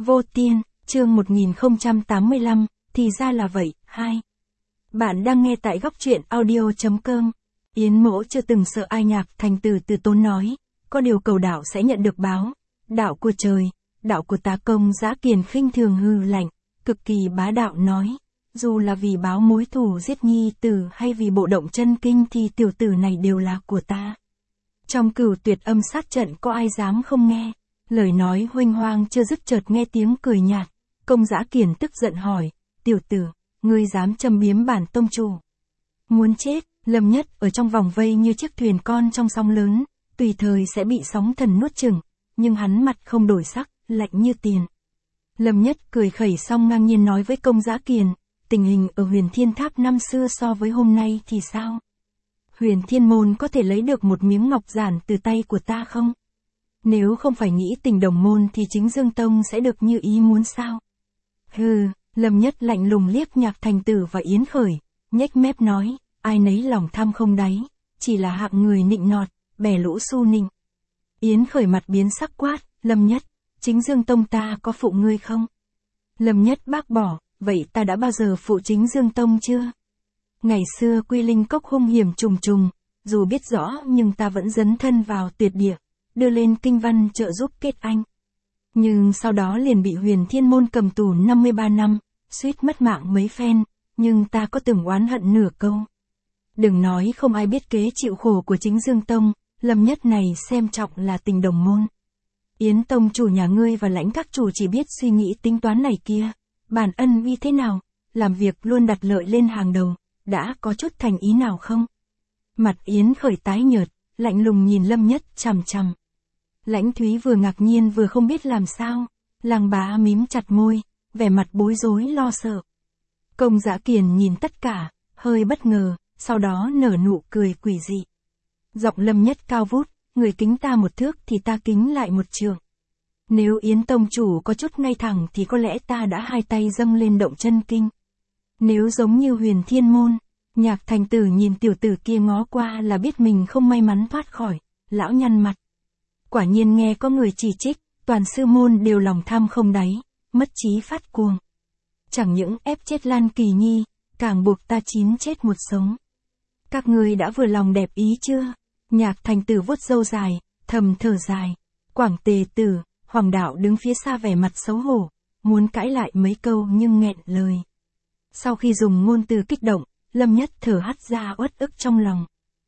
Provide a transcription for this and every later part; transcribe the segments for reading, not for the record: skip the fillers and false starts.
Vô Tiên, chương 1085, thì ra là vậy, 2. Bạn đang nghe tại góc truyện audio.com. Yến Mỗ chưa từng sợ ai. Nhạc Thành Tử từ tốn nói, có điều cầu đạo sẽ nhận được báo. Đạo của trời, đạo của ta. Công Dã Kiền khinh thường hừ lạnh, cực kỳ bá đạo nói, dù là vì báo mối thù giết nhi tử hay vì bộ động chân kinh thì tiểu tử này đều là của ta. Trong Cửu Tuyệt Âm sát trận có ai dám không nghe? Lời nói huênh hoang chưa dứt chợt nghe tiếng cười nhạt. Công Dã Kiền tức giận hỏi, tiểu tử, ngươi dám châm biếm bản tông chủ? Muốn chết. Lâm Nhất ở trong vòng vây như chiếc thuyền con trong sóng lớn, tùy thời sẽ bị sóng thần nuốt chửng, nhưng hắn mặt không đổi sắc, lạnh như tiền. Lâm Nhất cười khẩy xong ngang nhiên nói với Công Dã Kiền, tình hình ở Huyền Thiên Tháp năm xưa so với hôm nay thì sao? Huyền Thiên Môn có thể lấy được một miếng ngọc giản từ tay của ta không? Nếu không phải nghĩ tình đồng môn thì chính Dương Tông sẽ được như ý muốn sao? Hừ, Lâm Nhất lạnh lùng liếc Nhạc Thành Tử và Yến Khởi, nhếch mép nói, ai nấy lòng tham không đáy, chỉ là hạng người nịnh nọt, bè lũ su nịnh. Yến Khởi mặt biến sắc quát, Lâm Nhất, chính Dương Tông ta có phụ ngươi không? Lâm Nhất bác bỏ, vậy ta đã bao giờ phụ chính Dương Tông chưa? Ngày xưa Quy Linh Cốc hung hiểm trùng trùng, dù biết rõ nhưng ta vẫn dấn thân vào tuyệt địa, đưa lên kinh văn trợ giúp kết anh. Nhưng sau đó liền bị Huyền Thiên Môn cầm tù 53 năm, suýt mất mạng mấy phen, nhưng ta có từng oán hận nửa câu. Đừng nói không ai biết kế chịu khổ của chính Dương Tông, Lâm Nhất này xem trọng là tình đồng môn. Yến Tông chủ nhà ngươi và Lãnh các chủ chỉ biết suy nghĩ tính toán này kia, bản ân uy thế nào, làm việc luôn đặt lợi lên hàng đầu, đã có chút thành ý nào không? Mặt Yến Khởi tái nhợt, lạnh lùng nhìn Lâm Nhất chằm chằm. Lãnh Thúy vừa ngạc nhiên vừa không biết làm sao, Lăng Bá mím chặt môi, vẻ mặt bối rối lo sợ. Công Dã Kiền nhìn tất cả, hơi bất ngờ, sau đó nở nụ cười quỷ dị. Giọng Lâm Nhất cao vút, người kính ta một thước thì ta kính lại một trượng. Nếu Yến Tông chủ có chút ngay thẳng thì có lẽ ta đã hai tay dâng lên động chân kinh. Nếu giống như Huyền Thiên Môn, Nhạc Thành Tử nhìn tiểu tử kia ngó qua là biết mình không may mắn thoát khỏi, lão nhăn mặt. Quả nhiên nghe có người chỉ trích, toàn sư môn đều lòng tham không đáy, mất trí phát cuồng. Chẳng những ép chết Lan Kỳ Nhi, càng buộc ta chín chết một sống. Các ngươi đã vừa lòng đẹp ý chưa? Nhạc Thành Tử vuốt râu dài, thầm thở dài. Quảng Tề Tử, Hoàng đạo đứng phía xa vẻ mặt xấu hổ, muốn cãi lại mấy câu nhưng nghẹn lời. Sau khi dùng ngôn từ kích động, Lâm Nhất thở hắt ra uất ức trong lòng.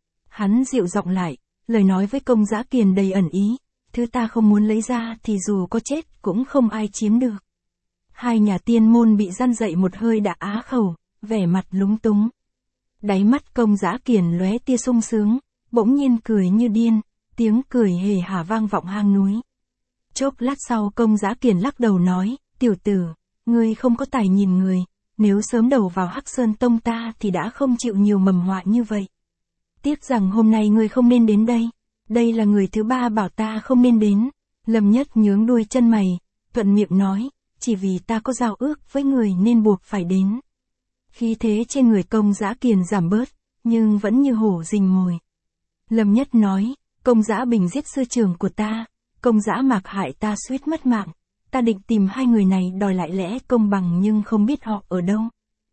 Hắn dịu giọng lại, lời nói với Công Dã Kiền đầy ẩn ý, thứ ta không muốn lấy ra thì dù có chết cũng không ai chiếm được. Hai nhà tiên môn bị răn dậy một hơi đã á khẩu, vẻ mặt lúng túng. Đáy mắt Công Dã Kiền lóe tia sung sướng, bỗng nhiên cười như điên, tiếng cười hề hả vang vọng hang núi. Chốc lát sau Công Dã Kiền lắc đầu nói, tiểu tử, ngươi không có tài nhìn người, nếu sớm đầu vào Hắc Sơn Tông ta thì đã không chịu nhiều mầm họa như vậy. Tiếc rằng hôm nay ngươi không nên đến đây, đây là người thứ ba bảo ta không nên đến. Lâm Nhất nhướng đuôi chân mày, thuận miệng nói, chỉ vì ta có giao ước với người nên buộc phải đến. Khí thế trên người Công Dã Kiền giảm bớt, nhưng vẫn như hổ rình mồi. Lâm Nhất nói, Công Dã Bình giết sư trưởng của ta, Công Dã Mạc hại ta suýt mất mạng, ta định tìm hai người này đòi lại lẽ công bằng nhưng không biết họ ở đâu.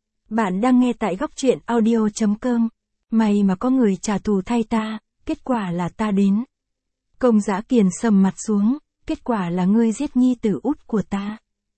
Bạn đang nghe tại góc truyện audio.com, may mà có người trả thù thay ta, kết quả là ta đến. Công Dã Kiền sầm mặt xuống, kết quả là ngươi giết nhi tử út của ta.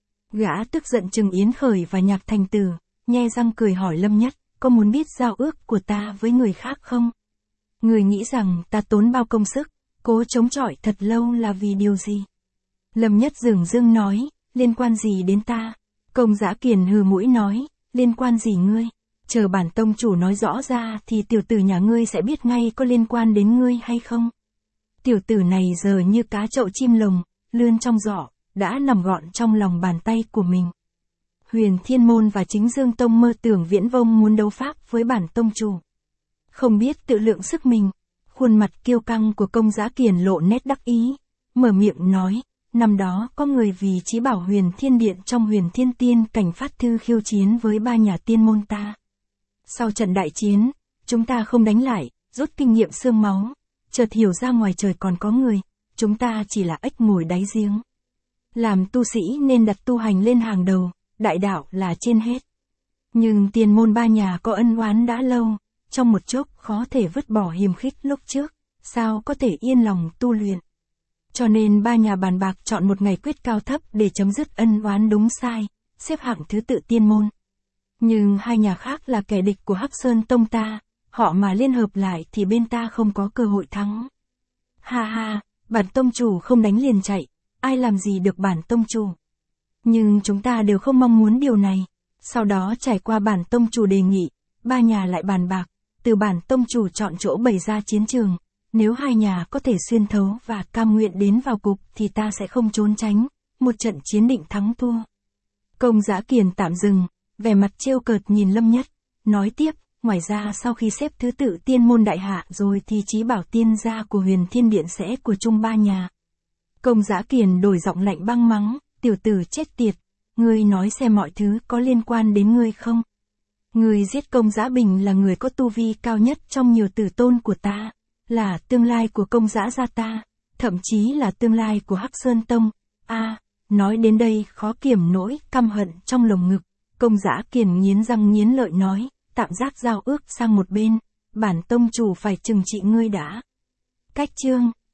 Gã tức giận trừng Yến Khởi và Nhạc Thành Tử, nhe răng cười hỏi Lâm Nhất, có muốn biết giao ước của ta với người khác không? Người nghĩ rằng ta tốn bao công sức, cố chống chọi thật lâu là vì điều gì? Lâm Nhất dửng dưng nói, liên quan gì đến ta? Công Dã Kiền hừ mũi nói, liên quan gì ngươi? Chờ bản tông chủ nói rõ ra thì tiểu tử nhà ngươi sẽ biết ngay có liên quan đến ngươi hay không. Tiểu tử này giờ như cá chậu chim lồng, lươn trong giỏ, đã nằm gọn trong lòng bàn tay của mình. Huyền Thiên Môn và chính Dương Tông mơ tưởng viễn vông muốn đấu pháp với bản tông chủ. Không biết tự lượng sức mình, khuôn mặt kiêu căng của Công Dã Kiền lộ nét đắc ý, mở miệng nói, năm đó có người vì chí bảo Huyền Thiên Điện trong Huyền Thiên Tiên cảnh phát thư khiêu chiến với ba nhà tiên môn ta. Sau trận đại chiến, chúng ta không đánh lại, rút kinh nghiệm xương máu, chợt hiểu ra ngoài trời còn có người, chúng ta chỉ là ếch ngồi đáy giếng. Làm tu sĩ nên đặt tu hành lên hàng đầu, đại đạo là trên hết. Nhưng tiền môn ba nhà có ân oán đã lâu, trong một chốc khó thể vứt bỏ hiềm khích lúc trước, sao có thể yên lòng tu luyện. Cho nên ba nhà bàn bạc chọn một ngày quyết cao thấp để chấm dứt ân oán đúng sai, xếp hạng thứ tự tiên môn. Nhưng hai nhà khác là kẻ địch của Hắc Sơn Tông ta, họ mà liên hợp lại thì bên ta không có cơ hội thắng. Ha ha, bản tông chủ không đánh liền chạy, ai làm gì được bản tông chủ. Nhưng chúng ta đều không mong muốn điều này. Sau đó trải qua bản tông chủ đề nghị, ba nhà lại bàn bạc, từ bản tông chủ chọn chỗ bày ra chiến trường. Nếu hai nhà có thể xuyên thấu và cam nguyện đến vào cục thì ta sẽ không trốn tránh, một trận chiến định thắng thua. Công Dã Kiền tạm dừng, vẻ mặt trêu cợt nhìn Lâm Nhất, nói tiếp, ngoài ra sau khi xếp thứ tự tiên môn đại hạ rồi thì chí bảo tiên gia của Huyền Thiên Điện sẽ của chung ba nhà. Công Dã Kiền đổi giọng lạnh băng mắng, tiểu tử chết tiệt, ngươi nói xem mọi thứ có liên quan đến ngươi không? Ngươi giết Công Dã Bình là người có tu vi cao nhất trong nhiều tử tôn của ta, là tương lai của Công Dã gia ta, thậm chí là tương lai của Hắc Sơn Tông. Nói đến đây khó kiềm nỗi căm hận trong lồng ngực, Công Dã Kiền nghiến răng nghiến lợi nói, tạm gác giao ước sang một bên, bản tông chủ phải trừng trị ngươi đã. Cách chương